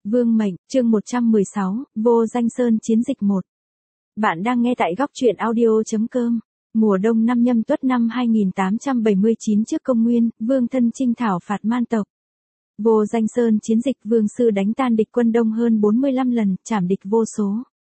Vương mệnh, chương 116, Vô Danh Sơn chiến dịch 1. Bạn đang nghe tại góc truyện audio.com. Mùa đông năm Nhâm Tuất năm 2879 trước công nguyên, Vương thân chinh thảo phạt man tộc. Vô Danh Sơn chiến dịch, Vương sư đánh tan địch quân đông hơn 45 lần, trảm địch vô số.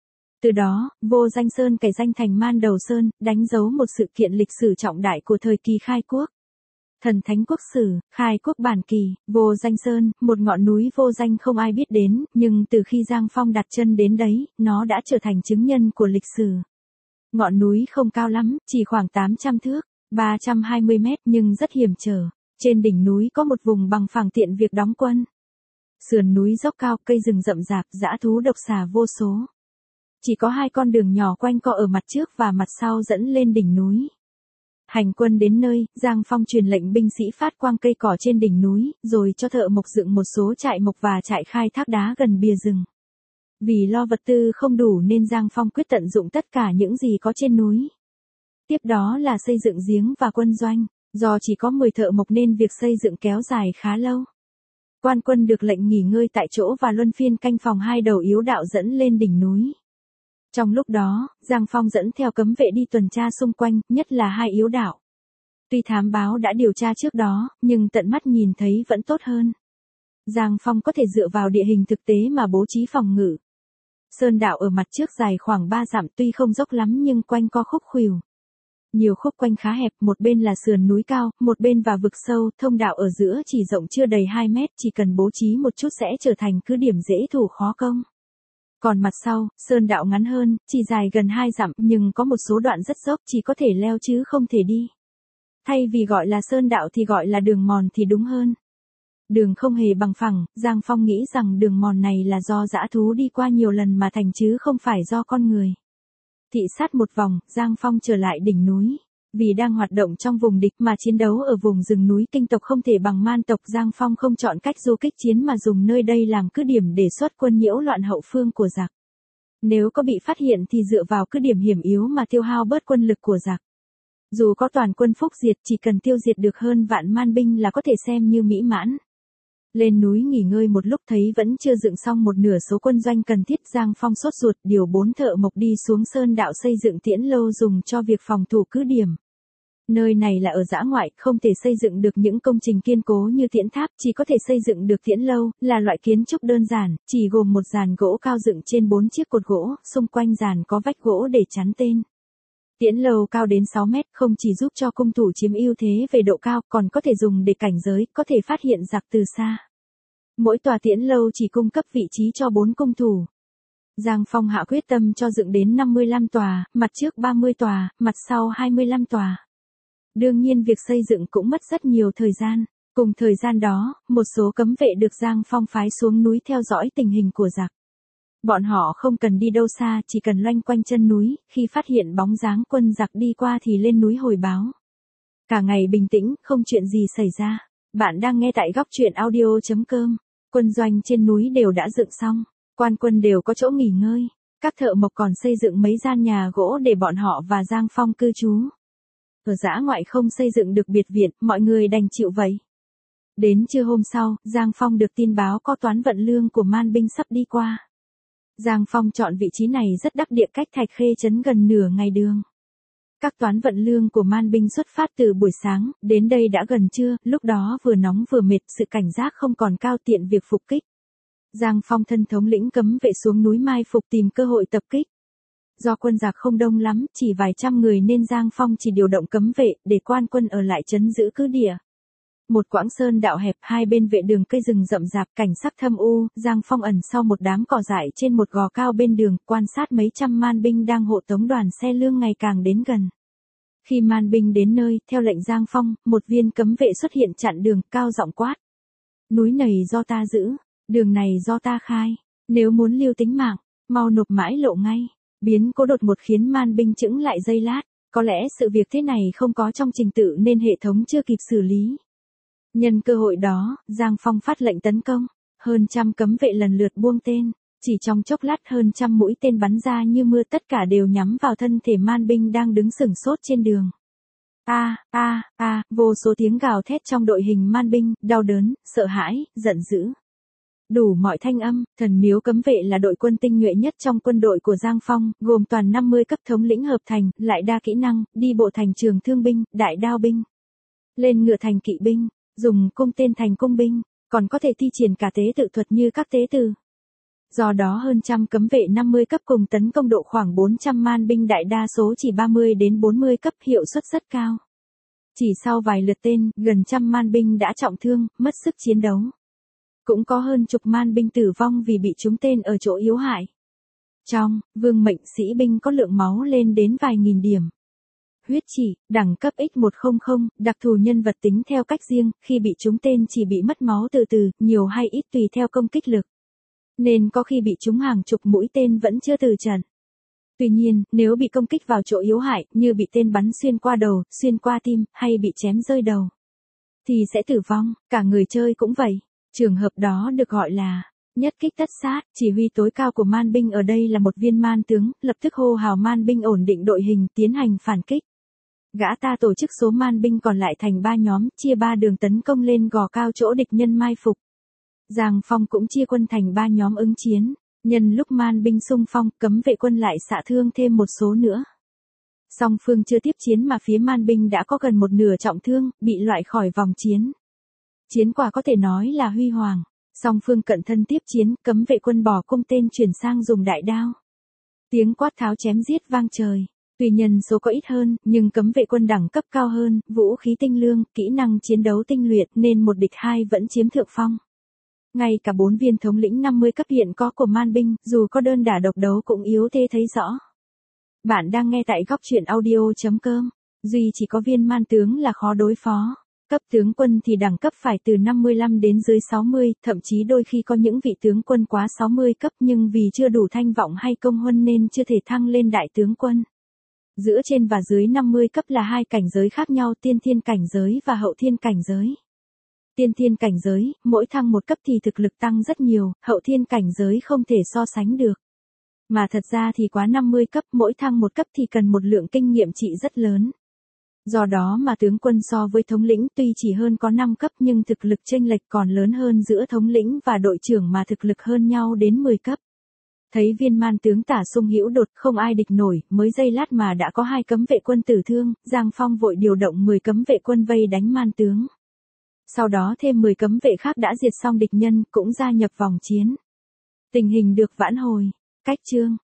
Từ đó, Vô Danh Sơn cải danh thành Man Đầu Sơn, đánh dấu một sự kiện lịch sử trọng đại của thời kỳ khai quốc. Thần Thánh Quốc Sử, khai quốc bản kỳ, Vô Danh Sơn, một ngọn núi vô danh không ai biết đến, nhưng từ khi Giang Phong đặt chân đến đấy, nó đã trở thành chứng nhân của lịch sử. Ngọn núi không cao lắm, chỉ khoảng 800 thước, 320 mét nhưng rất hiểm trở. Trên đỉnh núi có một vùng bằng phẳng tiện việc đóng quân. Sườn núi dốc cao, cây rừng rậm rạp, dã thú độc xà vô số. Chỉ có hai con đường nhỏ quanh co ở mặt trước và mặt sau dẫn lên đỉnh núi. Hành quân đến nơi, Giang Phong truyền lệnh binh sĩ phát quang cây cỏ trên đỉnh núi, rồi cho thợ mộc dựng một số trại mộc và trại khai thác đá gần bìa rừng. Vì lo vật tư không đủ nên Giang Phong quyết tận dụng tất cả những gì có trên núi. Tiếp đó là xây dựng giếng và quân doanh, do chỉ có 10 thợ mộc nên việc xây dựng kéo dài khá lâu. Quan quân được lệnh nghỉ ngơi tại chỗ và luân phiên canh phòng hai đầu yếu đạo dẫn lên đỉnh núi. Trong lúc đó, Giang Phong dẫn theo cấm vệ đi tuần tra xung quanh, nhất là hai yếu đạo. Tuy thám báo đã điều tra trước đó, nhưng tận mắt nhìn thấy vẫn tốt hơn. Giang Phong có thể dựa vào địa hình thực tế mà bố trí phòng ngự. Sơn đạo ở mặt trước dài khoảng 3 dặm, tuy không dốc lắm nhưng quanh co khúc khuỷu. Nhiều khúc quanh khá hẹp, một bên là sườn núi cao, một bên và vực sâu, thông đạo ở giữa chỉ rộng chưa đầy 2 mét, chỉ cần bố trí một chút sẽ trở thành cứ điểm dễ thủ khó công. Còn mặt sau, sơn đạo ngắn hơn, chỉ dài gần 2 dặm, nhưng có một số đoạn rất dốc, chỉ có thể leo chứ không thể đi. Thay vì gọi là sơn đạo thì gọi là đường mòn thì đúng hơn. Đường không hề bằng phẳng, Giang Phong nghĩ rằng đường mòn này là do dã thú đi qua nhiều lần mà thành chứ không phải do con người. Thị sát một vòng, Giang Phong trở lại đỉnh núi. Vì đang hoạt động trong vùng địch mà chiến đấu ở vùng rừng núi kinh tộc không thể bằng man tộc, Giang Phong không chọn cách du kích chiến mà dùng nơi đây làm cứ điểm để xuất quân nhiễu loạn hậu phương của giặc. Nếu có bị phát hiện thì dựa vào cứ điểm hiểm yếu mà tiêu hao bớt quân lực của giặc. Dù có toàn quân phúc diệt, chỉ cần tiêu diệt được hơn vạn man binh là có thể xem như mỹ mãn. Lên núi nghỉ ngơi một lúc thấy vẫn chưa dựng xong một nửa số quân doanh cần thiết, Giang Phong sốt ruột điều 4 thợ mộc đi xuống sơn đạo xây dựng tiễn lâu dùng cho việc phòng thủ cứ điểm. Nơi này là ở dã ngoại, không thể xây dựng được những công trình kiên cố như tiễn tháp, chỉ có thể xây dựng được tiễn lâu, là loại kiến trúc đơn giản, chỉ gồm một giàn gỗ cao dựng trên 4 chiếc cột gỗ, xung quanh giàn có vách gỗ để chắn tên. Tiễn lâu cao đến 6 mét, không chỉ giúp cho cung thủ chiếm ưu thế về độ cao, còn có thể dùng để cảnh giới, có thể phát hiện giặc từ xa. Mỗi tòa tiễn lâu chỉ cung cấp vị trí cho 4 cung thủ. Giang Phong hạ quyết tâm cho dựng đến 55 tòa, mặt trước 30 tòa, mặt sau 25 tòa. Đương nhiên việc xây dựng cũng mất rất nhiều thời gian. Cùng thời gian đó, một số cấm vệ được Giang Phong phái xuống núi theo dõi tình hình của giặc. Bọn họ không cần đi đâu xa, chỉ cần loanh quanh chân núi, khi phát hiện bóng dáng quân giặc đi qua thì lên núi hồi báo. Cả ngày bình tĩnh, không chuyện gì xảy ra. Bạn đang nghe tại góc truyện audio.com. Quân doanh trên núi đều đã dựng xong, quan quân đều có chỗ nghỉ ngơi. Các thợ mộc còn xây dựng mấy gian nhà gỗ để bọn họ và Giang Phong cư trú. Ở dã ngoại không xây dựng được biệt viện, mọi người đành chịu vậy. Đến trưa hôm sau, Giang Phong được tin báo có toán vận lương của man binh sắp đi qua. Giang Phong chọn vị trí này rất đắc địa, cách Thạch Khê trấn gần nửa ngày đường. Các toán vận lương của man binh xuất phát từ buổi sáng, đến đây đã gần trưa, lúc đó vừa nóng vừa mệt, sự cảnh giác không còn cao, tiện việc phục kích. Giang Phong thân thống lĩnh cấm vệ xuống núi mai phục tìm cơ hội tập kích. Do quân giặc không đông lắm, chỉ vài trăm người nên Giang Phong chỉ điều động cấm vệ để quan quân ở lại trấn giữ cứ địa. Một quãng sơn đạo hẹp, hai bên vệ đường cây rừng rậm rạp, cảnh sắc thâm u, Giang Phong ẩn sau một đám cỏ dại trên một gò cao bên đường, quan sát mấy trăm man binh đang hộ tống đoàn xe lương ngày càng đến gần. Khi man binh đến nơi, theo lệnh Giang Phong, một viên cấm vệ xuất hiện chặn đường, cao giọng quát. Núi này do ta giữ, đường này do ta khai, nếu muốn lưu tính mạng, mau nộp mãi lộ ngay. Biến cố đột ngột khiến man binh chững lại giây lát, có lẽ sự việc thế này không có trong trình tự nên hệ thống chưa kịp xử lý. Nhân cơ hội đó, Giang Phong phát lệnh tấn công, hơn trăm cấm vệ lần lượt buông tên, chỉ trong chốc lát hơn trăm mũi tên bắn ra như mưa, tất cả đều nhắm vào thân thể man binh đang đứng sửng sốt trên đường. Vô số tiếng gào thét trong đội hình man binh, đau đớn, sợ hãi, giận dữ. Đủ mọi thanh âm, Thần Miếu Cấm Vệ là đội quân tinh nhuệ nhất trong quân đội của Giang Phong, gồm toàn 50 cấp thống lĩnh hợp thành, lại đa kỹ năng, đi bộ thành trường thương binh, đại đao binh. Lên ngựa thành kỵ binh, dùng cung tên thành cung binh, còn có thể thi triển cả tế tự thuật như các tế tử. Do đó hơn trăm cấm vệ 50 cấp cùng tấn công độ khoảng 400 man binh đại đa số chỉ 30 đến 40 cấp, hiệu suất rất cao. Chỉ sau vài lượt tên, gần trăm man binh đã trọng thương, mất sức chiến đấu. Cũng có hơn chục man binh tử vong vì bị trúng tên ở chỗ yếu hại. Trong vương mệnh sĩ binh có lượng máu lên đến vài nghìn điểm. Huyết chỉ, đẳng cấp X100, đặc thù nhân vật tính theo cách riêng, khi bị trúng tên chỉ bị mất máu từ từ, nhiều hay ít tùy theo công kích lực. Nên có khi bị trúng hàng chục mũi tên vẫn chưa từ trận. Tuy nhiên, nếu bị công kích vào chỗ yếu hại, như bị tên bắn xuyên qua đầu, xuyên qua tim, hay bị chém rơi đầu, thì sẽ tử vong, cả người chơi cũng vậy. Trường hợp đó được gọi là nhất kích tất sát. Chỉ huy tối cao của man binh ở đây là một viên man tướng, lập tức hô hào man binh ổn định đội hình, tiến hành phản kích. Gã ta tổ chức số man binh còn lại thành 3 nhóm, chia 3 đường tấn công lên gò cao chỗ địch nhân mai phục. Giang Phong cũng chia quân thành 3 nhóm ứng chiến. Nhân lúc man binh xung phong, cấm vệ quân lại xạ thương thêm một số nữa. Song phương chưa tiếp chiến mà phía man binh đã có gần một nửa trọng thương, bị loại khỏi vòng chiến. Chiến quả có thể nói là huy hoàng. Song phương cận thân tiếp chiến, cấm vệ quân bỏ cung tên chuyển sang dùng đại đao. Tiếng quát tháo chém giết vang trời. Tuy nhân số có ít hơn, nhưng cấm vệ quân đẳng cấp cao hơn, vũ khí tinh lương, kỹ năng chiến đấu tinh luyện nên một địch hai vẫn chiếm thượng phong. Ngay cả 4 viên thống lĩnh 50 cấp hiện có của man binh, dù có đơn đả độc đấu cũng yếu thế thấy rõ. Bạn đang nghe tại góc truyện audio.com. Duy chỉ có viên man tướng là khó đối phó. Cấp tướng quân thì đẳng cấp phải từ 55 đến dưới 60, thậm chí đôi khi có những vị tướng quân quá 60 cấp nhưng vì chưa đủ thanh vọng hay công huân nên chưa thể thăng lên đại tướng quân. Giữa trên và dưới 50 cấp là hai cảnh giới khác nhau, tiên thiên cảnh giới và hậu thiên cảnh giới. Tiên thiên cảnh giới, mỗi thăng một cấp thì thực lực tăng rất nhiều, hậu thiên cảnh giới không thể so sánh được. Mà thật ra thì quá 50 cấp, mỗi thăng một cấp thì cần một lượng kinh nghiệm trị rất lớn. Do đó mà tướng quân so với thống lĩnh tuy chỉ hơn có 5 cấp nhưng thực lực chênh lệch còn lớn hơn giữa thống lĩnh và đội trưởng mà thực lực hơn nhau đến 10 cấp. Thấy viên man tướng Tả Sung Hữu đột không ai địch nổi, mới giây lát mà đã có 2 cấm vệ quân tử thương, Giang Phong vội điều động 10 cấm vệ quân vây đánh man tướng. Sau đó thêm 10 cấm vệ khác đã diệt xong địch nhân, cũng gia nhập vòng chiến. Tình hình được vãn hồi. Cách chương